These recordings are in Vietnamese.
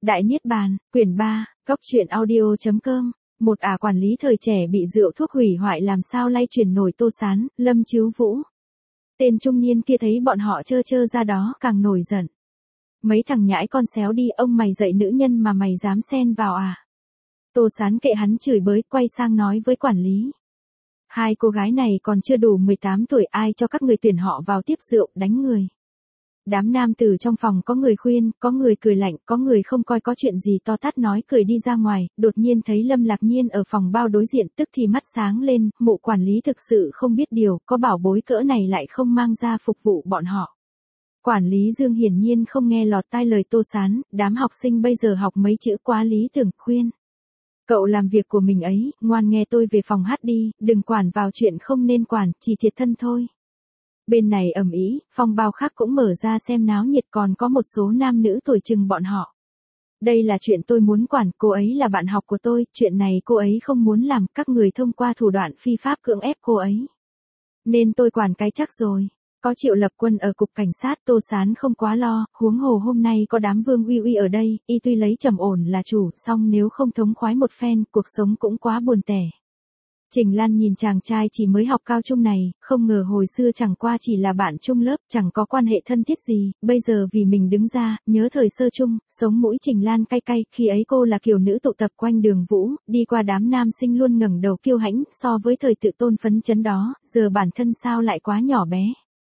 Đại Niết Bàn, quyển 3, Cóc truyện audio.com. Một quản lý thời trẻ bị rượu thuốc hủy hoại làm sao lay chuyển nổi Tô Sán, Lâm Chiếu Vũ. Tên trung niên kia thấy bọn họ chơ ra đó càng nổi giận. Mấy thằng nhãi con xéo đi, ông mày dạy nữ nhân mà mày dám xen vào à? Tô Sán kệ hắn chửi bới, quay sang nói với quản lý. Hai cô gái này còn chưa đủ 18 tuổi, ai cho các người tuyển họ vào tiếp rượu, đánh người. Đám nam tử trong phòng có người khuyên, có người cười lạnh, có người không coi có chuyện gì to tát nói cười đi ra ngoài, đột nhiên thấy Lâm Lạc Nhiên ở phòng bao đối diện, tức thì mắt sáng lên, mụ quản lý thực sự không biết điều, có bảo bối cỡ này lại không mang ra phục vụ bọn họ. Quản lý Dương hiển nhiên không nghe lọt tai lời Tô Sán, đám học sinh bây giờ học mấy chữ quá lý tưởng, khuyên. Cậu làm việc của mình ấy, ngoan nghe tôi về phòng hát đi, đừng quản vào chuyện không nên quản, chỉ thiệt thân thôi. Bên này ầm ĩ, phòng bao khác cũng mở ra xem náo nhiệt, còn có một số nam nữ tuổi chừng bọn họ. Đây là chuyện tôi muốn quản, cô ấy là bạn học của tôi, chuyện này cô ấy không muốn làm, các người thông qua thủ đoạn phi pháp cưỡng ép cô ấy. Nên tôi quản cái chắc rồi. Có Triệu Lập Quân ở cục cảnh sát, Tô Sán không quá lo, huống hồ hôm nay có đám Vương Uy Uy ở đây, y tuy lấy trầm ổn là chủ, song nếu không thống khoái một phen, cuộc sống cũng quá buồn tẻ. Trình Lan nhìn chàng trai chỉ mới học cao trung này, không ngờ hồi xưa chẳng qua chỉ là bạn chung lớp, chẳng có quan hệ thân thiết gì, bây giờ vì mình đứng ra, nhớ thời sơ chung, sống mũi Trình Lan cay cay, khi ấy cô là kiểu nữ tụ tập quanh Đường Vũ, đi qua đám nam sinh luôn ngẩng đầu kiêu hãnh, so với thời tự tôn phấn chấn đó, giờ bản thân sao lại quá nhỏ bé.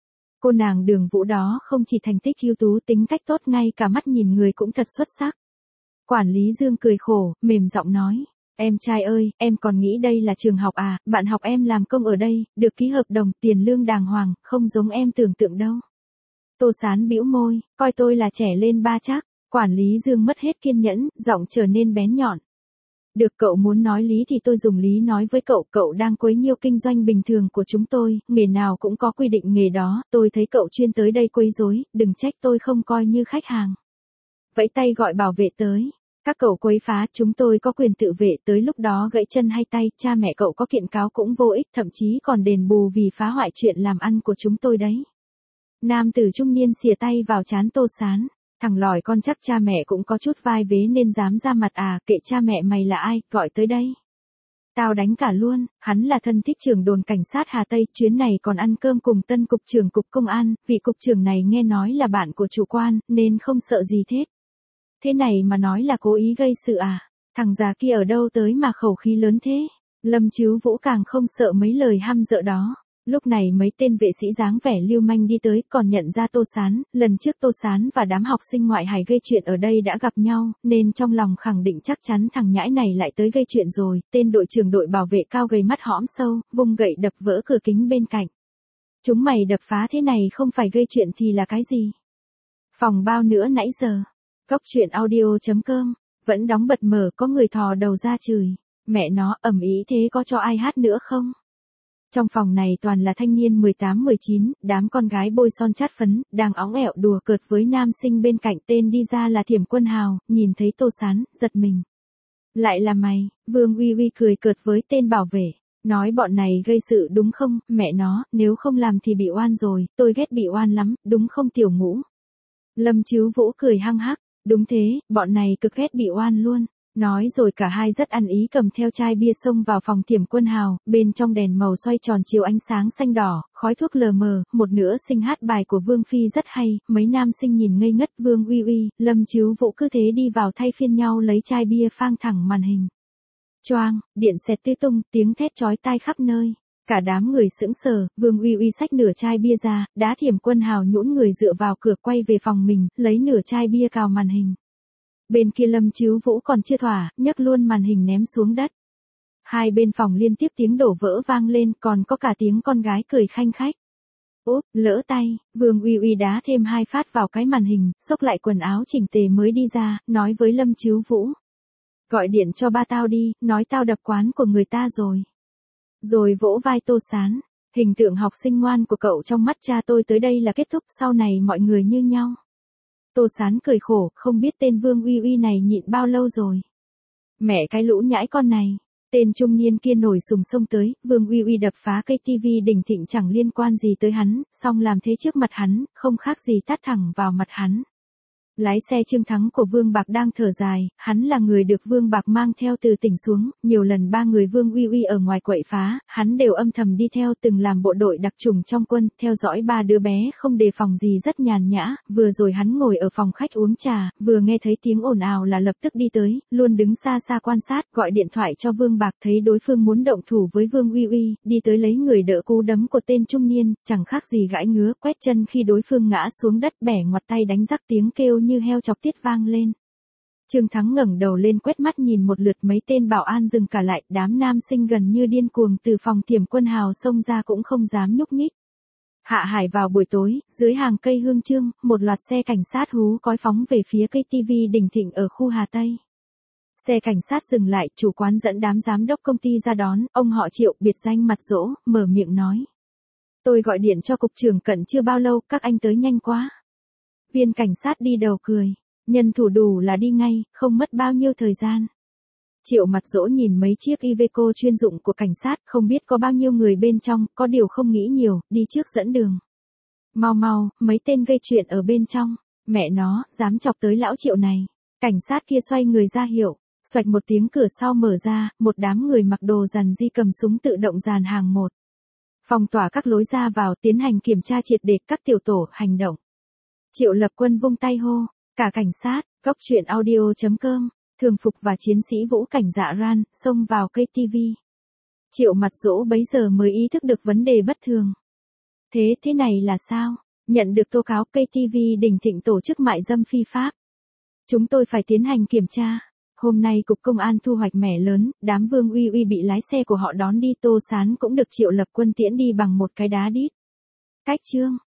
Cô nàng Đường Vũ đó không chỉ thành tích ưu tú, tính cách tốt, ngay cả mắt nhìn người cũng thật xuất sắc. Quản lý Dương cười khổ, mềm giọng nói. Em trai ơi, em còn nghĩ đây là trường học à, bạn học em làm công ở đây, được ký hợp đồng, tiền lương đàng hoàng, không giống em tưởng tượng đâu. Tô Sán bĩu môi, coi tôi là trẻ lên ba chắc. Quản lý Dương mất hết kiên nhẫn, giọng trở nên bén nhọn. Được, cậu muốn nói lý thì tôi dùng lý nói với cậu, cậu đang quấy nhiễu kinh doanh bình thường của chúng tôi, nghề nào cũng có quy định nghề đó, tôi thấy cậu chuyên tới đây quấy rối, đừng trách tôi không coi như khách hàng. Vẫy tay gọi bảo vệ tới. Các cậu quấy phá, chúng tôi có quyền tự vệ, tới lúc đó gãy chân hay tay, cha mẹ cậu có kiện cáo cũng vô ích, thậm chí còn đền bù vì phá hoại chuyện làm ăn của chúng tôi đấy. Nam tử trung niên xìa tay vào trán Tô Sán. Thằng lòi con chắc cha mẹ cũng có chút vai vế nên dám ra mặt à, kệ cha mẹ mày là ai, gọi tới đây. Tao đánh cả luôn, hắn là thân thích trưởng đồn cảnh sát Hà Tây, chuyến này còn ăn cơm cùng tân cục trưởng cục công an, vị cục trưởng này nghe nói là bạn của chủ quan, nên không sợ gì thế. Thế này mà nói là cố ý gây sự à, thằng già kia ở đâu tới mà khẩu khí lớn thế. Lâm Chiếu Vũ càng không sợ mấy lời hăm dợ đó. Lúc này mấy tên vệ sĩ dáng vẻ lưu manh đi tới, còn nhận ra Tô Sán, lần trước Tô Sán và đám học sinh ngoại hải gây chuyện ở đây đã gặp nhau, nên trong lòng khẳng định chắc chắn thằng nhãi này lại tới gây chuyện rồi. Tên đội trưởng đội bảo vệ cao gầy mắt hõm sâu, vung gậy đập vỡ cửa kính bên cạnh. Chúng mày đập phá thế này không phải gây chuyện thì là cái gì? Phòng bao nữa nãy giờ? Cóc truyện audio.com, vẫn đóng bật mở, có người thò đầu ra chửi. Mẹ nó, ầm ĩ thế có cho ai hát nữa không? Trong phòng này toàn là thanh niên 18-19, đám con gái bôi son chát phấn, đang óng ẹo đùa cợt với nam sinh bên cạnh, tên đi ra là Thiểm Quân Hào, nhìn thấy Tô Sán, giật mình. Lại là mày, Vương Uy Uy cười cợt với tên bảo vệ, nói bọn này gây sự đúng không, mẹ nó, nếu không làm thì bị oan rồi, tôi ghét bị oan lắm, đúng không Tiểu Ngũ? Lâm Chiếu Vũ cười hăng hắc, đúng thế, bọn này cực ghét bị oan luôn. Nói rồi cả hai rất ăn ý cầm theo chai bia xông vào phòng Thiểm Quân Hào, bên trong đèn màu xoay tròn chiếu ánh sáng xanh đỏ, khói thuốc lờ mờ, một nửa sinh hát bài của Vương Phi rất hay, mấy nam sinh nhìn ngây ngất. Vương Uy Uy, Lâm Chiếu Vũ cứ thế đi vào thay phiên nhau lấy chai bia phang thẳng màn hình. Choang, điện xẹt tứ tung, tiếng thét chói tai khắp nơi. Cả đám người sững sờ, Vương Uy Uy xách nửa chai bia ra, đá Thiểm Quân Hào nhũn người dựa vào cửa quay về phòng mình, lấy nửa chai bia cào màn hình. Bên kia Lâm Chiếu Vũ còn chưa thỏa, nhấc luôn màn hình ném xuống đất. Hai bên phòng liên tiếp tiếng đổ vỡ vang lên, còn có cả tiếng con gái cười khanh khách. Úp, lỡ tay, Vương Uy Uy đá thêm 2 phát vào cái màn hình, xốc lại quần áo chỉnh tề mới đi ra, nói với Lâm Chiếu Vũ. Gọi điện cho ba tao đi, nói tao đập quán của người ta rồi. Rồi vỗ vai Tô Sán, hình tượng học sinh ngoan của cậu trong mắt cha tôi tới đây là kết thúc, sau này mọi người như nhau. Tô Sán cười khổ, không biết tên Vương Uy Uy này nhịn bao lâu rồi. Mẹ cái lũ nhãi con này. Tên trung niên kia nổi sùng xông tới, Vương Uy Uy đập phá cây tivi đỉnh thịnh chẳng liên quan gì tới hắn, song làm thế trước mặt hắn, không khác gì tát thẳng vào mặt hắn. Lái xe Trương Thắng của Vương Bạc đang thở dài, hắn là người được Vương Bạc mang theo từ tỉnh xuống, nhiều lần ba người Vương Uy Uy ở ngoài quậy phá, hắn đều âm thầm đi theo, từng làm bộ đội đặc chủng trong quân, theo dõi ba đứa bé không đề phòng gì rất nhàn nhã, vừa rồi hắn ngồi ở phòng khách uống trà, vừa nghe thấy tiếng ồn ào là lập tức đi tới, luôn đứng xa xa quan sát, gọi điện thoại cho Vương Bạc, thấy đối phương muốn động thủ với Vương Uy Uy, đi tới lấy người đỡ cú đấm của tên trung niên, chẳng khác gì gãi ngứa, quét chân khi đối phương ngã xuống đất, bẻ ngoặt tay đánh rắc, tiếng kêu như heo chọc tiết vang lên. Trương Thắng ngẩng đầu lên quét mắt nhìn một lượt, mấy tên bảo an dừng cả lại, đám nam sinh gần như điên cuồng từ phòng tiềm quân hào xông ra cũng không dám nhúc nhích. Hạ Hải vào buổi tối, dưới hàng cây Hương Trương, một loạt xe cảnh sát hú còi phóng về phía cây TV Đình Thịnh ở khu Hà Tây. Xe cảnh sát dừng lại, chủ quán dẫn đám giám đốc công ty ra đón, ông họ Triệu, biệt danh Mặt Dỗ, mở miệng nói. Tôi gọi điện cho cục trưởng Cận chưa bao lâu, các anh tới nhanh quá. Viên cảnh sát đi đầu cười. Nhân thủ đủ là đi ngay, không mất bao nhiêu thời gian. Triệu Mặt Dỗ nhìn mấy chiếc Iveco chuyên dụng của cảnh sát, không biết có bao nhiêu người bên trong, có điều không nghĩ nhiều, đi trước dẫn đường. Mau mau, mấy tên gây chuyện ở bên trong. Mẹ nó, dám chọc tới lão Triệu này. Cảnh sát kia xoay người ra hiệu. Xoạch một tiếng, cửa sau mở ra, một đám người mặc đồ rằn di cầm súng tự động dàn hàng một. Phong tỏa các lối ra vào, tiến hành kiểm tra triệt để, các tiểu tổ hành động. Triệu Lập Quân vung tay hô, cả cảnh sát, góc truyện audio.com, thường phục và chiến sĩ Vũ Cảnh Dạ Ran, xông vào cây TV. Triệu Mặt Dỗ bấy giờ mới ý thức được vấn đề bất thường. Thế này là sao? Nhận được tố cáo cây TV Đình Thịnh tổ chức mại dâm phi pháp. Chúng tôi phải tiến hành kiểm tra. Hôm nay Cục Công an thu hoạch mẻ lớn, đám Vương Uy Uy bị lái xe của họ đón đi, Tô Sán cũng được Triệu Lập Quân tiễn đi bằng một cái đá đít. Cách chương.